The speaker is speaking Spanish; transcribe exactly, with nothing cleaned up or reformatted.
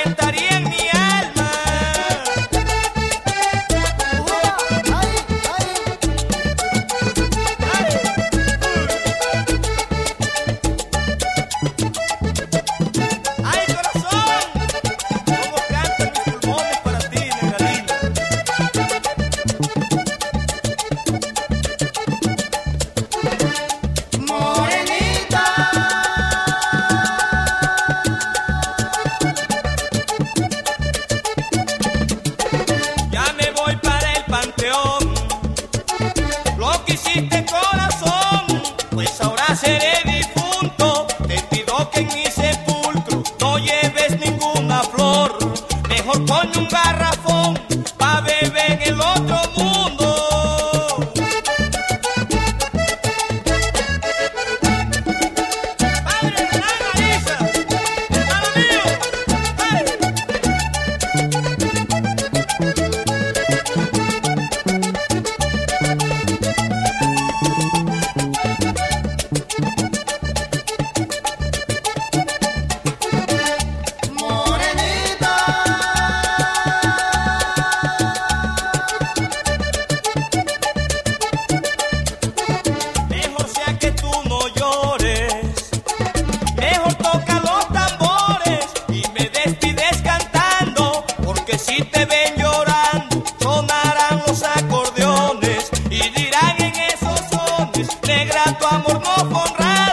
estaría en mi alma. Ay, ay. ¡Ay, corazón! ¿Cómo cantan mis pulmones para ti, negra linda? Morenita. Ya me voy para el panteón. Lo que hiciste, corazón, pues ahora seré difunto. Te pido que en mi sepulcro no lleves ninguna flor. Mejor pon un garrafón pa' beber en el otro mundo. Padre de la Marisa, hermano mío, ¡ay! Morenita. Mejor sea que tú no llores, mejor toca los tambores y me despides cantando, porque si te ven llorando sonarán los acordeones y dirán en esos sones, negra, tu amor no fue honrado.